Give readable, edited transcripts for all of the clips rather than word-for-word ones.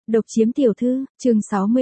Độc chiếm tiểu thư, chương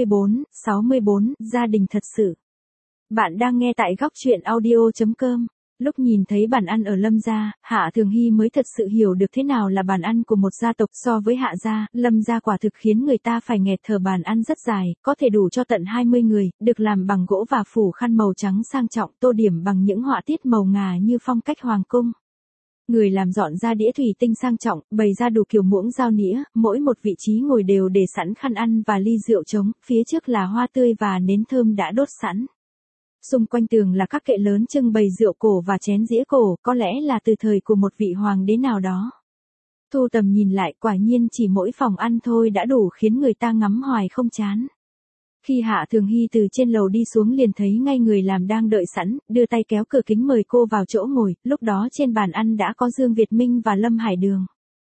64, gia đình thật sự. Bạn đang nghe tại góc truyện audio.com. Lúc nhìn thấy bàn ăn ở Lâm gia, Hạ Thường Hy mới thật sự hiểu được thế nào là bàn ăn của một gia tộc. So với Hạ gia, Lâm gia quả thực khiến người ta phải nghẹt thở. Bàn ăn rất dài, có thể đủ cho tận 20 người, được làm bằng gỗ và phủ khăn màu trắng sang trọng, tô điểm bằng những họa tiết màu ngà như phong cách hoàng cung. Người làm dọn ra đĩa thủy tinh sang trọng, bày ra đủ kiểu muỗng dao nĩa, mỗi một vị trí ngồi đều để sẵn khăn ăn và ly rượu trống, phía trước là hoa tươi và nến thơm đã đốt sẵn. Xung quanh tường là các kệ lớn trưng bày rượu cổ và chén dĩa cổ, có lẽ là từ thời của một vị hoàng đế nào đó. Thu tầm nhìn lại, quả nhiên chỉ mỗi phòng ăn thôi đã đủ khiến người ta ngắm hoài không chán. Khi Hạ Thường Hy từ trên lầu đi xuống liền thấy ngay người làm đang đợi sẵn, đưa tay kéo cửa kính mời cô vào chỗ ngồi, lúc đó trên bàn ăn đã có Dương Việt Minh và Lâm Hải Đường.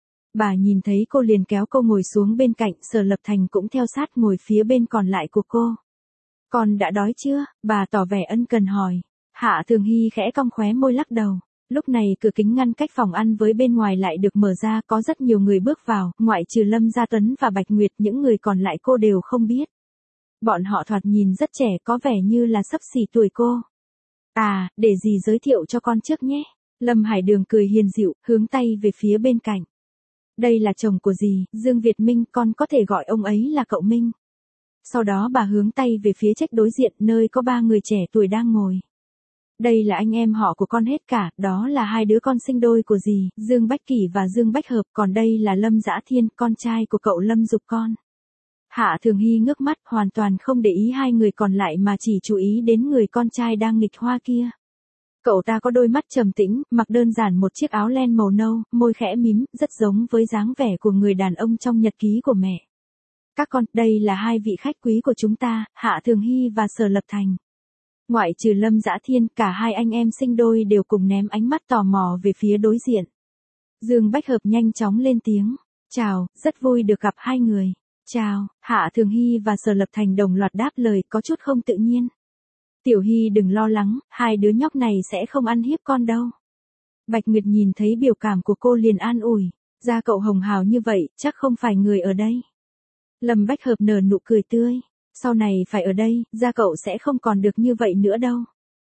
Bà nhìn thấy cô liền kéo cô ngồi xuống bên cạnh, Sở Lập Thành cũng theo sát ngồi phía bên còn lại của cô. Con đã đói chưa? Bà tỏ vẻ ân cần hỏi. Hạ Thường Hy khẽ cong khóe môi lắc đầu. Lúc này cửa kính ngăn cách phòng ăn với bên ngoài lại được mở ra, có rất nhiều người bước vào, ngoại trừ Lâm Gia Tuấn và Bạch Nguyệt, những người còn lại cô đều không biết. Bọn họ thoạt nhìn rất trẻ, có vẻ như là xấp xỉ tuổi cô. À, để dì giới thiệu cho con trước nhé. Lâm Hải Đường cười hiền dịu, hướng tay về phía bên cạnh. Đây là chồng của dì, Dương Việt Minh, con có thể gọi ông ấy là cậu Minh. Sau đó bà hướng tay về phía trách đối diện, nơi có 3 người trẻ tuổi đang ngồi. Đây là anh em họ của con hết cả, đó là 2 đứa con sinh đôi của dì, Dương Bách Kỷ và Dương Bách Hợp, còn đây là Lâm Dã Thiên, con trai của cậu Lâm Dục con. Hạ Thường Hy ngước mắt, hoàn toàn không để ý 2 người còn lại mà chỉ chú ý đến người con trai đang nghịch hoa kia. Cậu ta có đôi mắt trầm tĩnh, mặc đơn giản một chiếc áo len màu nâu, môi khẽ mím, rất giống với dáng vẻ của người đàn ông trong nhật ký của mẹ. Các con, đây là 2 vị khách quý của chúng ta, Hạ Thường Hy và Sở Lập Thành. Ngoại trừ Lâm Dã Thiên, cả 2 anh em sinh đôi đều cùng ném ánh mắt tò mò về phía đối diện. Dương Bách Hợp nhanh chóng lên tiếng. Chào, rất vui được gặp 2 người. Chào, Hạ Thường Hy và Sở Lập Thành đồng loạt đáp lời, có chút không tự nhiên. Tiểu Hy đừng lo lắng, 2 đứa nhóc này sẽ không ăn hiếp con đâu. Bạch Nguyệt nhìn thấy biểu cảm của cô liền an ủi. Da cậu hồng hào như vậy, chắc không phải người ở đây. Lâm Bách Hợp nở nụ cười tươi. Sau này phải ở đây, da cậu sẽ không còn được như vậy nữa đâu.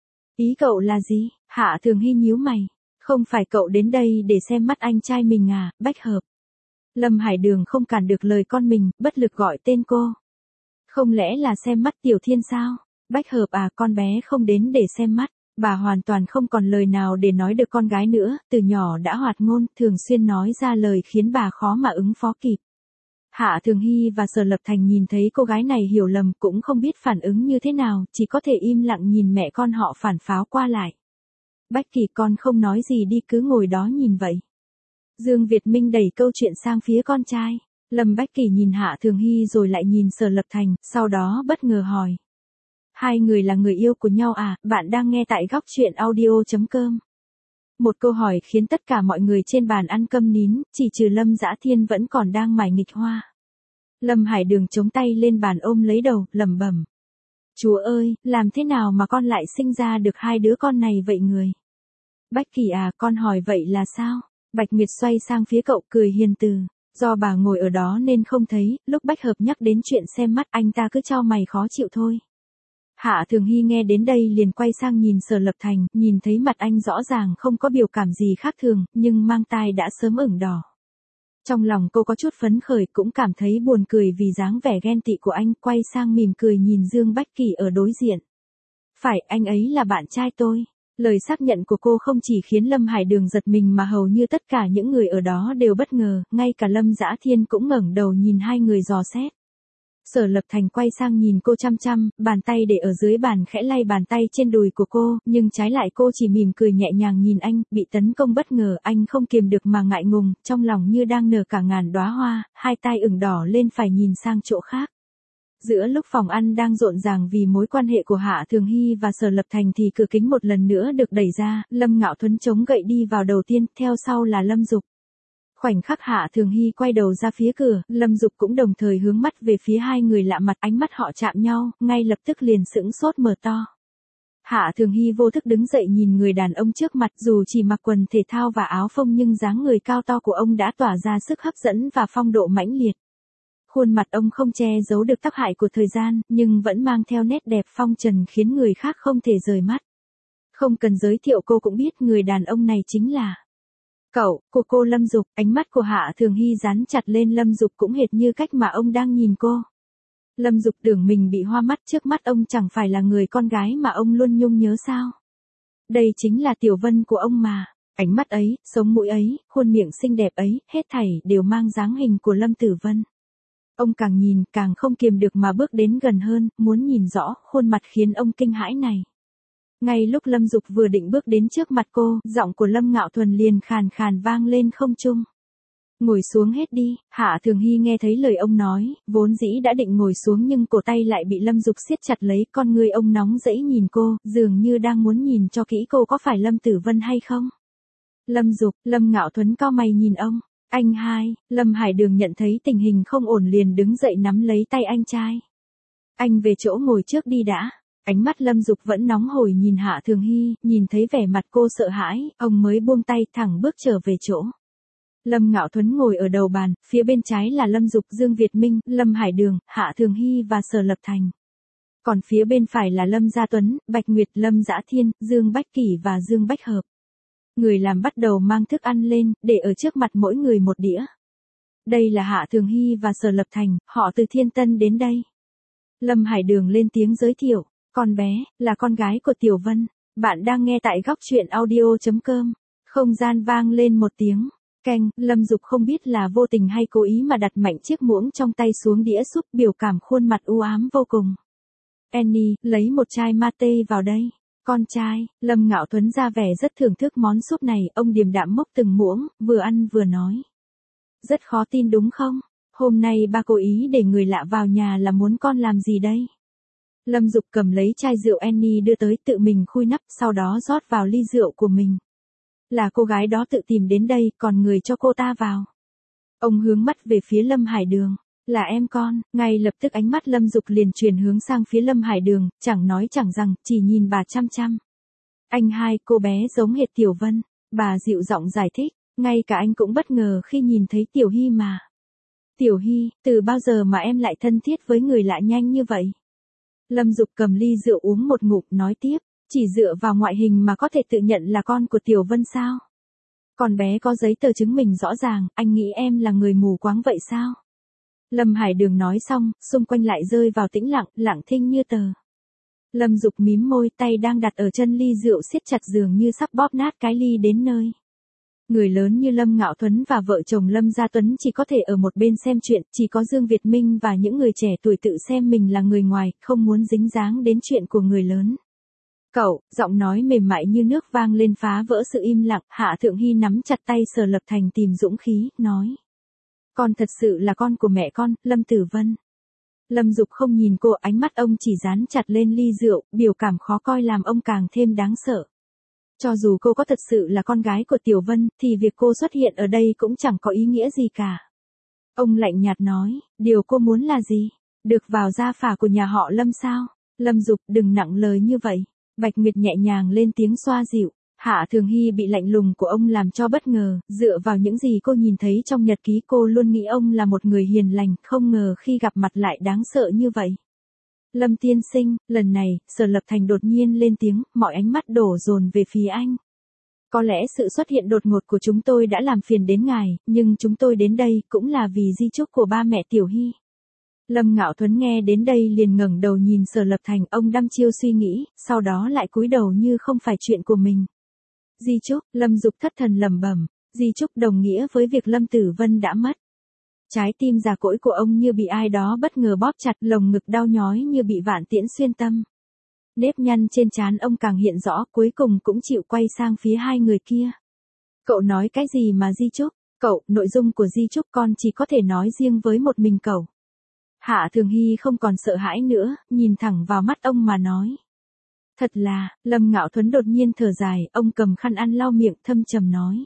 Ý cậu là gì? Hạ Thường Hy nhíu mày. Không phải cậu đến đây để xem mắt anh trai mình à, Bách Hợp. Lâm Hải Đường không cản được lời con mình, bất lực gọi tên cô. Không lẽ là xem mắt Tiểu Thiên sao? Bách Hợp à, con bé không đến để xem mắt. Bà hoàn toàn không còn lời nào để nói được con gái nữa, từ nhỏ đã hoạt ngôn, thường xuyên nói ra lời khiến bà khó mà ứng phó kịp. Hạ Thường Hy và Sở Lập Thành nhìn thấy cô gái này hiểu lầm cũng không biết phản ứng như thế nào, chỉ có thể im lặng nhìn mẹ con họ phản pháo qua lại. Bách Kỳ, con không nói gì đi, cứ ngồi đó nhìn vậy. Dương Việt Minh đẩy câu chuyện sang phía con trai. Lâm Bách Kỳ nhìn Hạ Thường Hy rồi lại nhìn Sở Lập Thành, sau đó bất ngờ hỏi. 2 người là người yêu của nhau à? Bạn đang nghe tại góc truyện audio.com. Một câu hỏi khiến tất cả mọi người trên bàn ăn câm nín, chỉ trừ Lâm Dã Thiên vẫn còn đang mải nghịch hoa. Lâm Hải Đường chống tay lên bàn ôm lấy đầu, lẩm bẩm. Chúa ơi, làm thế nào mà con lại sinh ra được 2 đứa con này vậy người? Bách Kỳ à, con hỏi vậy là sao? Bạch Nguyệt xoay sang phía cậu cười hiền từ. Do bà ngồi ở đó nên không thấy, lúc Bách Hợp nhắc đến chuyện xem mắt anh ta cứ chau mày khó chịu thôi. Hạ Thường Hy nghe đến đây liền quay sang nhìn Sở Lập Thành, nhìn thấy mặt anh rõ ràng không có biểu cảm gì khác thường, nhưng mang tai đã sớm ửng đỏ. Trong lòng cô có chút phấn khởi, cũng cảm thấy buồn cười vì dáng vẻ ghen tị của anh, quay sang mỉm cười nhìn Dương Bách Kỳ ở đối diện. Phải, anh ấy là bạn trai tôi. Lời xác nhận của cô không chỉ khiến Lâm Hải Đường giật mình mà hầu như tất cả những người ở đó đều bất ngờ, ngay cả Lâm Dã Thiên cũng ngẩng đầu nhìn 2 người dò xét. Sở Lập Thành quay sang nhìn cô chăm chăm, bàn tay để ở dưới bàn khẽ lay bàn tay trên đùi của cô, nhưng trái lại cô chỉ mỉm cười nhẹ nhàng nhìn anh, bị tấn công bất ngờ, anh không kiềm được mà ngại ngùng, trong lòng như đang nở cả ngàn đóa hoa, 2 tai ửng đỏ lên phải nhìn sang chỗ khác. Giữa lúc phòng ăn đang rộn ràng vì mối quan hệ của Hạ Thường Hy và Sở Lập Thành thì cửa kính một lần nữa được đẩy ra, Lâm Ngạo Thuấn chống gậy đi vào đầu tiên, theo sau là Lâm Dục. Khoảnh khắc Hạ Thường Hy quay đầu ra phía cửa, Lâm Dục cũng đồng thời hướng mắt về phía 2 người lạ mặt, ánh mắt họ chạm nhau, ngay lập tức liền sững sốt mở to. Hạ Thường Hy vô thức đứng dậy nhìn người đàn ông trước mặt, dù chỉ mặc quần thể thao và áo phông nhưng dáng người cao to của ông đã tỏa ra sức hấp dẫn và phong độ mãnh liệt. Khuôn mặt ông không che giấu được tác hại của thời gian, nhưng vẫn mang theo nét đẹp phong trần khiến người khác không thể rời mắt. Không cần giới thiệu cô cũng biết người đàn ông này chính là cậu, của cô Lâm Dục. Ánh mắt của Hạ Thường Hy dán chặt lên Lâm Dục cũng hệt như cách mà ông đang nhìn cô. Lâm Dục tưởng mình bị hoa mắt, trước mắt ông chẳng phải là người con gái mà ông luôn nhung nhớ sao. Đây chính là Tiểu Vân của ông mà. Ánh mắt ấy, sống mũi ấy, khuôn miệng xinh đẹp ấy, hết thảy đều mang dáng hình của Lâm Tử Vân. Ông càng nhìn càng không kiềm được mà bước đến gần hơn, muốn nhìn rõ khuôn mặt khiến ông kinh hãi này. Ngay lúc Lâm Dục vừa định bước đến trước mặt cô, giọng của Lâm Ngạo Thuần liền khàn khàn vang lên không trung. Ngồi xuống hết đi. Hạ Thường Hy nghe thấy lời ông nói, vốn dĩ đã định ngồi xuống nhưng cổ tay lại bị Lâm Dục siết chặt lấy, con người ông nóng dẫy nhìn cô, dường như đang muốn nhìn cho kỹ cô có phải Lâm Tử Vân hay không. Lâm Dục, Lâm Ngạo Thuần cau mày nhìn ông. Anh hai. Lâm Hải Đường nhận thấy tình hình không ổn liền đứng dậy nắm lấy tay anh trai. Anh về chỗ ngồi trước đi đã. Ánh mắt Lâm Dục vẫn nóng hổi nhìn Hạ Thường Hy, nhìn thấy vẻ mặt cô sợ hãi, ông mới buông tay thẳng bước trở về chỗ. Lâm Ngạo Thuấn ngồi ở đầu bàn, phía bên trái là Lâm Dục, Dương Việt Minh, Lâm Hải Đường, Hạ Thường Hy và Sở Lập Thành. Còn phía bên phải là Lâm Gia Tuấn, Bạch Nguyệt, Lâm Dã Thiên, Dương Bách Kỷ và Dương Bách Hợp. Người làm bắt đầu mang thức ăn lên, để ở trước mặt mỗi người một đĩa. Đây là Hạ Thường Hy và Sở Lập Thành, họ từ Thiên Tân đến đây. Lâm Hải Đường lên tiếng giới thiệu, con bé, là con gái của Tiểu Vân. Bạn đang nghe tại góc truyện audio.com. Không gian vang lên một tiếng. Keng, Lâm Dục không biết là vô tình hay cố ý mà đặt mạnh chiếc muỗng trong tay xuống đĩa súp, biểu cảm khuôn mặt u ám vô cùng. Annie, lấy một chai mate vào đây. Con trai. Lâm Ngạo Thuấn ra vẻ rất thưởng thức món súp này, ông điềm đạm múc từng muỗng, vừa ăn vừa nói. Rất khó tin đúng không? Hôm nay ba cố ý để người lạ vào nhà là muốn con làm gì đây? Lâm Dục cầm lấy chai rượu Annie đưa tới, tự mình khui nắp, sau đó rót vào ly rượu của mình. Là cô gái đó tự tìm đến đây, còn người cho cô ta vào. Ông hướng mắt về phía Lâm Hải Đường. Là em con. Ngay lập tức ánh mắt Lâm Dục liền chuyển hướng sang phía Lâm Hải Đường, chẳng nói chẳng rằng, chỉ nhìn bà chăm chăm. Anh hai, cô bé giống hệt Tiểu Vân. Bà dịu giọng giải thích, ngay cả anh cũng bất ngờ khi nhìn thấy Tiểu Hy mà. Tiểu Hy, từ bao giờ mà em lại thân thiết với người lạ nhanh như vậy? Lâm Dục cầm ly rượu uống một ngụm, nói tiếp, chỉ dựa vào ngoại hình mà có thể tự nhận là con của Tiểu Vân sao? Con bé có giấy tờ chứng minh rõ ràng, anh nghĩ em là người mù quáng vậy sao? Lâm Hải Đường nói xong, xung quanh lại rơi vào tĩnh lặng, lặng thinh như tờ. Lâm Dục mím môi, tay đang đặt ở chân ly rượu siết chặt dường như sắp bóp nát cái ly đến nơi. Người lớn như Lâm Ngạo Thuấn và vợ chồng Lâm Gia Tuấn chỉ có thể ở một bên xem chuyện, chỉ có Dương Việt Minh và những người trẻ tuổi tự xem mình là người ngoài, không muốn dính dáng đến chuyện của người lớn. Cậu, giọng nói mềm mại như nước vang lên phá vỡ sự im lặng, Hạ Thượng Hy nắm chặt tay Sở Lập Thành tìm dũng khí, nói. Con thật sự là con của mẹ con, Lâm Tử Vân. Lâm Dục không nhìn cô, ánh mắt ông chỉ dán chặt lên ly rượu, biểu cảm khó coi làm ông càng thêm đáng sợ. Cho dù cô có thật sự là con gái của Tiểu Vân, thì việc cô xuất hiện ở đây cũng chẳng có ý nghĩa gì cả. Ông lạnh nhạt nói, điều cô muốn là gì? Được vào gia phả của nhà họ Lâm sao? Lâm Dục, đừng nặng lời như vậy. Bạch Nguyệt nhẹ nhàng lên tiếng xoa dịu. Hạ Thường Hy bị lạnh lùng của ông làm cho bất ngờ, dựa vào những gì cô nhìn thấy trong nhật ký cô luôn nghĩ ông là một người hiền lành, không ngờ khi gặp mặt lại đáng sợ như vậy. Lâm tiên sinh, lần này, Sở Lập Thành đột nhiên lên tiếng, mọi ánh mắt đổ dồn về phía anh. Có lẽ sự xuất hiện đột ngột của chúng tôi đã làm phiền đến ngài, nhưng chúng tôi đến đây cũng là vì di chúc của ba mẹ Tiểu Hy. Lâm Ngạo Thuấn nghe đến đây liền ngẩng đầu nhìn Sở Lập Thành, ông đăm chiêu suy nghĩ, sau đó lại cúi đầu như không phải chuyện của mình. Di chúc, Lâm Dục thất thần lẩm bẩm, di chúc đồng nghĩa với việc Lâm Tử Vân đã mất. Trái tim già cỗi của ông như bị ai đó bất ngờ bóp chặt, lồng ngực đau nhói như bị vạn tiễn xuyên tâm. Nếp nhăn trên trán ông càng hiện rõ, cuối cùng cũng chịu quay sang phía hai người kia. Cậu nói cái gì mà di chúc? Cậu, nội dung của di chúc con chỉ có thể nói riêng với một mình cậu. Hạ Thường Hy không còn sợ hãi nữa, nhìn thẳng vào mắt ông mà nói. Thật là, Lâm Ngạo Thuấn đột nhiên thở dài, ông cầm khăn ăn lau miệng thâm trầm nói.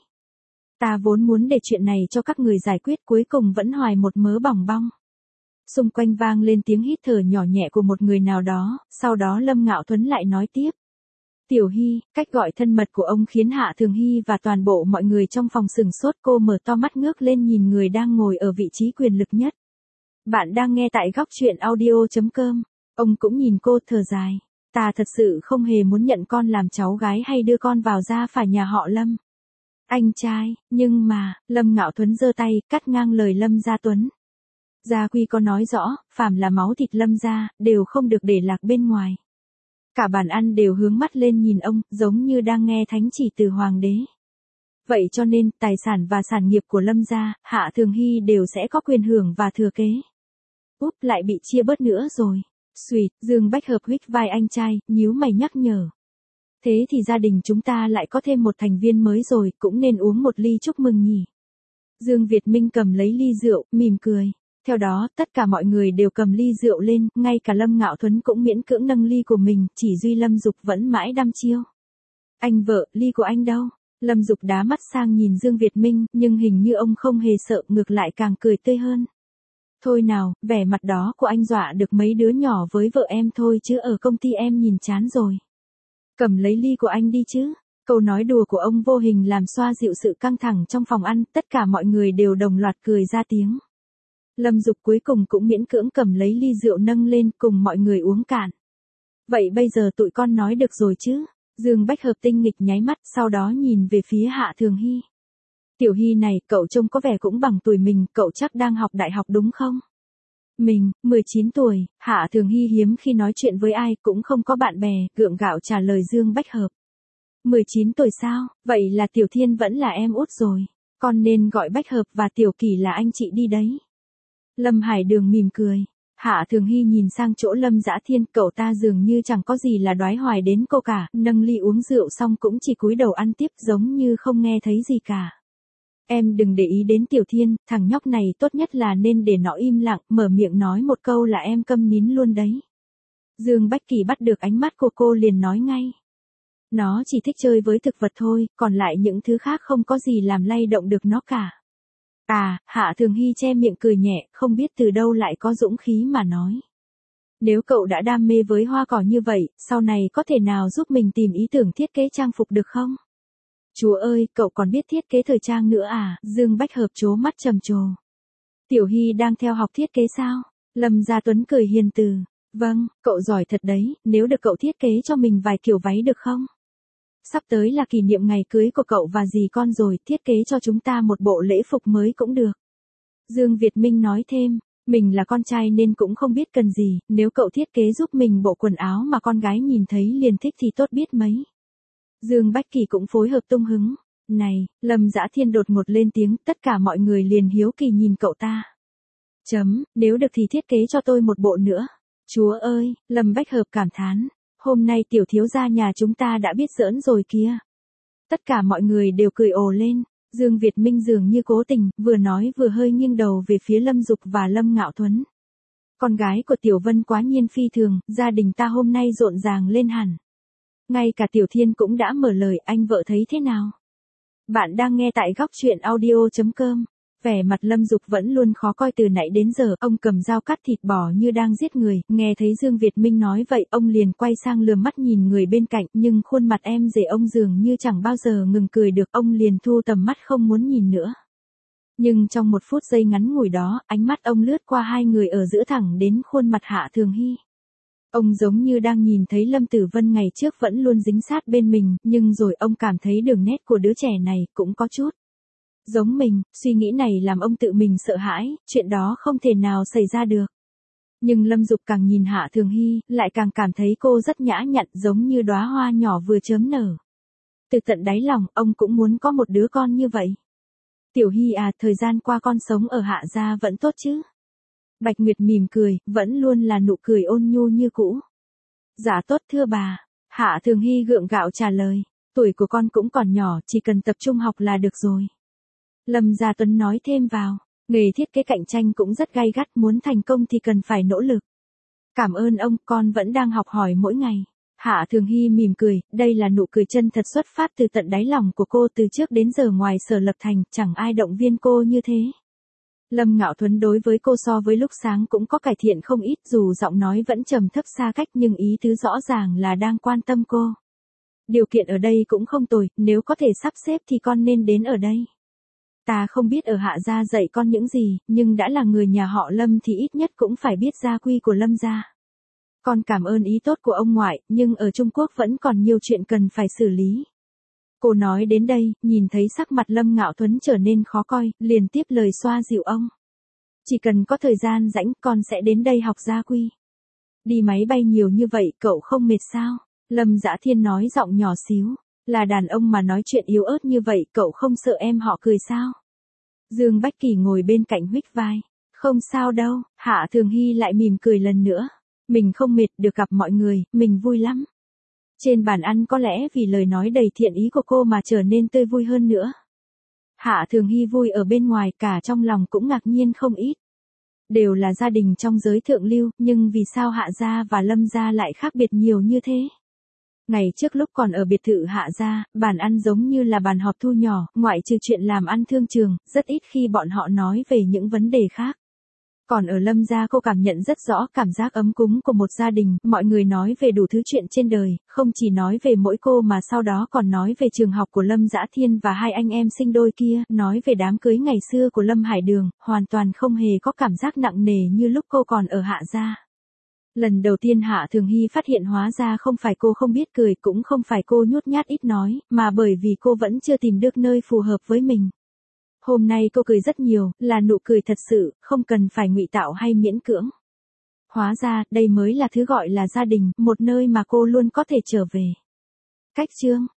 Ta vốn muốn để chuyện này cho các người giải quyết, cuối cùng vẫn hoài một mớ bòng bong. Xung quanh vang lên tiếng hít thở nhỏ nhẹ của một người nào đó, sau đó Lâm Ngạo Thuấn lại nói tiếp. Tiểu Hy, cách gọi thân mật của ông khiến Hạ Thường Hy và toàn bộ mọi người trong phòng sửng sốt, cô mở to mắt ngước lên nhìn người đang ngồi ở vị trí quyền lực nhất. Bạn đang nghe tại góc chuyện audio.com. Ông cũng nhìn cô thở dài. Ta thật sự không hề muốn nhận con làm cháu gái hay đưa con vào gia phả nhà họ Lâm. Anh trai, nhưng mà, Lâm Ngạo Thuấn giơ tay, cắt ngang lời Lâm Gia Tuấn. Gia quy có nói rõ, phàm là máu thịt Lâm gia, đều không được để lạc bên ngoài. Cả bàn ăn đều hướng mắt lên nhìn ông, giống như đang nghe thánh chỉ từ hoàng đế. Vậy cho nên, tài sản và sản nghiệp của Lâm gia, Hạ Thường Hy đều sẽ có quyền hưởng và thừa kế. Úp, lại bị chia bớt nữa rồi. Xùyt, Dương Bách Hợp huých vai anh trai, nhíu mày nhắc nhở. Thế thì gia đình chúng ta lại có thêm một thành viên mới rồi, cũng nên uống một ly chúc mừng nhỉ. Dương Việt Minh cầm lấy ly rượu, mỉm cười. Theo đó, tất cả mọi người đều cầm ly rượu lên, ngay cả Lâm Ngạo Thuấn cũng miễn cưỡng nâng ly của mình, chỉ duy Lâm Dục vẫn mãi đăm chiêu. Anh vợ, ly của anh đâu? Lâm Dục đá mắt sang nhìn Dương Việt Minh, nhưng hình như ông không hề sợ, ngược lại càng cười tươi hơn. Thôi nào, vẻ mặt đó của anh dọa được mấy đứa nhỏ với vợ em thôi chứ ở công ty em nhìn chán rồi. Cầm lấy ly của anh đi chứ. Câu nói đùa của ông vô hình làm xoa dịu sự căng thẳng trong phòng ăn, tất cả mọi người đều đồng loạt cười ra tiếng. Lâm Dục cuối cùng cũng miễn cưỡng cầm lấy ly rượu nâng lên cùng mọi người uống cạn. Vậy bây giờ tụi con nói được rồi chứ? Dương Bách Hợp tinh nghịch nháy mắt, sau đó nhìn về phía Hạ Thường Hy. Tiểu Hy này, cậu trông có vẻ cũng bằng tuổi mình, cậu chắc đang học đại học đúng không? Mình, 19 tuổi, Hạ Thường Hy hiếm khi nói chuyện với ai, cũng không có bạn bè, gượng gạo trả lời Dương Bách Hợp. 19 tuổi sao, vậy là Tiểu Thiên vẫn là em út rồi, con nên gọi Bách Hợp và Tiểu Kỳ là anh chị đi đấy. Lâm Hải Đường mỉm cười. Hạ Thường Hy nhìn sang chỗ Lâm Dã Thiên, cậu ta dường như chẳng có gì là đoái hoài đến cô cả, nâng ly uống rượu xong cũng chỉ cúi đầu ăn tiếp giống như không nghe thấy gì cả. Em đừng để ý đến Tiểu Thiên, thằng nhóc này tốt nhất là nên để nó im lặng, mở miệng nói một câu là em câm nín luôn đấy. Dương Bách Kỳ bắt được ánh mắt của cô liền nói ngay. Nó chỉ thích chơi với thực vật thôi, còn lại những thứ khác không có gì làm lay động được nó cả. À, Hạ Thường Hy che miệng cười nhẹ, không biết từ đâu lại có dũng khí mà nói. Nếu cậu đã đam mê với hoa cỏ như vậy, sau này có thể nào giúp mình tìm ý tưởng thiết kế trang phục được không? Chúa ơi, cậu còn biết thiết kế thời trang nữa à? Dương Bách Hợp trố mắt trầm trồ. Tiểu Hy đang theo học thiết kế sao? Lâm Gia Tuấn cười hiền từ. Vâng, cậu giỏi thật đấy, nếu được cậu thiết kế cho mình vài kiểu váy được không? Sắp tới là kỷ niệm ngày cưới của cậu và dì con rồi, thiết kế cho chúng ta một bộ lễ phục mới cũng được. Dương Việt Minh nói thêm, mình là con trai nên cũng không biết cần gì, nếu cậu thiết kế giúp mình bộ quần áo mà con gái nhìn thấy liền thích thì tốt biết mấy. Dương Bách Kỳ cũng phối hợp tung hứng. Này, Lâm Dã Thiên đột ngột lên tiếng, tất cả mọi người liền hiếu kỳ nhìn cậu ta. Nếu được thì thiết kế cho tôi một bộ nữa. Chúa ơi, Lâm Bách Hợp cảm thán. Hôm nay tiểu thiếu gia nhà chúng ta đã biết giỡn rồi kìa. Tất cả mọi người đều cười ồ lên. Dương Việt Minh dường như cố tình, vừa nói vừa hơi nghiêng đầu về phía Lâm Dục và Lâm Ngạo Thuấn. Con gái của Tiểu Vân quá nhiên phi thường, gia đình ta hôm nay rộn ràng lên hẳn. Ngay cả Tiểu Thiên cũng đã mở lời, anh vợ thấy thế nào? Bạn đang nghe tại góc chuyện audio.com. Vẻ mặt Lâm Dục vẫn luôn khó coi từ nãy đến giờ, ông cầm dao cắt thịt bò như đang giết người, nghe thấy Dương Việt Minh nói vậy, ông liền quay sang lườm mắt nhìn người bên cạnh, nhưng khuôn mặt em rể ông dường như chẳng bao giờ ngừng cười được, ông liền thu tầm mắt không muốn nhìn nữa. Nhưng trong một phút giây ngắn ngủi đó, ánh mắt ông lướt qua hai người ở giữa thẳng đến khuôn mặt Hạ Thường Hy. Ông giống như đang nhìn thấy Lâm Tử Vân ngày trước vẫn luôn dính sát bên mình, nhưng rồi ông cảm thấy đường nét của đứa trẻ này cũng có chút giống mình, suy nghĩ này làm ông tự mình sợ hãi, chuyện đó không thể nào xảy ra được. Nhưng Lâm Dục càng nhìn Hạ Thường Hy, lại càng cảm thấy cô rất nhã nhặn giống như đóa hoa nhỏ vừa chớm nở. Từ tận đáy lòng, ông cũng muốn có một đứa con như vậy. Tiểu Hy à, thời gian qua con sống ở Hạ gia vẫn tốt chứ? Bạch Nguyệt mỉm cười, vẫn luôn là nụ cười ôn nhu như cũ. Dạ tốt thưa bà. Hạ Thường Hy gượng gạo trả lời. Tuổi của con cũng còn nhỏ, chỉ cần tập trung học là được rồi. Lâm Gia Tuấn nói thêm vào. Nghề thiết kế cạnh tranh cũng rất gay gắt, muốn thành công thì cần phải nỗ lực. Cảm ơn ông, con vẫn đang học hỏi mỗi ngày. Hạ Thường Hy mỉm cười, đây là nụ cười chân thật xuất phát từ tận đáy lòng của cô, từ trước đến giờ ngoài Sở Lập Thành, chẳng ai động viên cô như thế. Lâm Ngạo Thuấn đối với cô so với lúc sáng cũng có cải thiện không ít, dù giọng nói vẫn trầm thấp xa cách nhưng ý tứ rõ ràng là đang quan tâm cô. Điều kiện ở đây cũng không tồi, nếu có thể sắp xếp thì con nên đến ở đây. Ta không biết ở Hạ gia dạy con những gì, nhưng đã là người nhà họ Lâm thì ít nhất cũng phải biết gia quy của Lâm gia. Con cảm ơn ý tốt của ông ngoại, nhưng ở Trung Quốc vẫn còn nhiều chuyện cần phải xử lý. Cô nói đến đây, nhìn thấy sắc mặt Lâm Ngạo Tuấn trở nên khó coi, liền tiếp lời xoa dịu ông. Chỉ cần có thời gian rảnh, con sẽ đến đây học gia quy. Đi máy bay nhiều như vậy, cậu không mệt sao? Lâm Dã Thiên nói giọng nhỏ xíu. Là đàn ông mà nói chuyện yếu ớt như vậy, cậu không sợ em họ cười sao? Dương Bách Kỳ ngồi bên cạnh huých vai. Không sao đâu, Hạ Thường Hy lại mỉm cười lần nữa. Mình không mệt, được gặp mọi người, mình vui lắm. Trên bàn ăn có lẽ vì lời nói đầy thiện ý của cô mà trở nên tươi vui hơn nữa. Hạ Thường Hy vui ở bên ngoài, cả trong lòng cũng ngạc nhiên không ít. Đều là gia đình trong giới thượng lưu, nhưng vì sao Hạ gia và Lâm gia lại khác biệt nhiều như thế? Ngày trước lúc còn ở biệt thự Hạ gia, bàn ăn giống như là bàn họp thu nhỏ, ngoại trừ chuyện làm ăn thương trường, rất ít khi bọn họ nói về những vấn đề khác. Còn ở Lâm gia cô cảm nhận rất rõ cảm giác ấm cúng của một gia đình, mọi người nói về đủ thứ chuyện trên đời, không chỉ nói về mỗi cô mà sau đó còn nói về trường học của Lâm Dã Thiên và hai anh em sinh đôi kia, nói về đám cưới ngày xưa của Lâm Hải Đường, hoàn toàn không hề có cảm giác nặng nề như lúc cô còn ở Hạ gia. Lần đầu tiên Hạ Thường Hy phát hiện hóa ra không phải cô không biết cười, cũng không phải cô nhút nhát ít nói, mà bởi vì cô vẫn chưa tìm được nơi phù hợp với mình. Hôm nay cô cười rất nhiều, là nụ cười thật sự, không cần phải ngụy tạo hay miễn cưỡng. Hóa ra, đây mới là thứ gọi là gia đình, một nơi mà cô luôn có thể trở về. Cách chương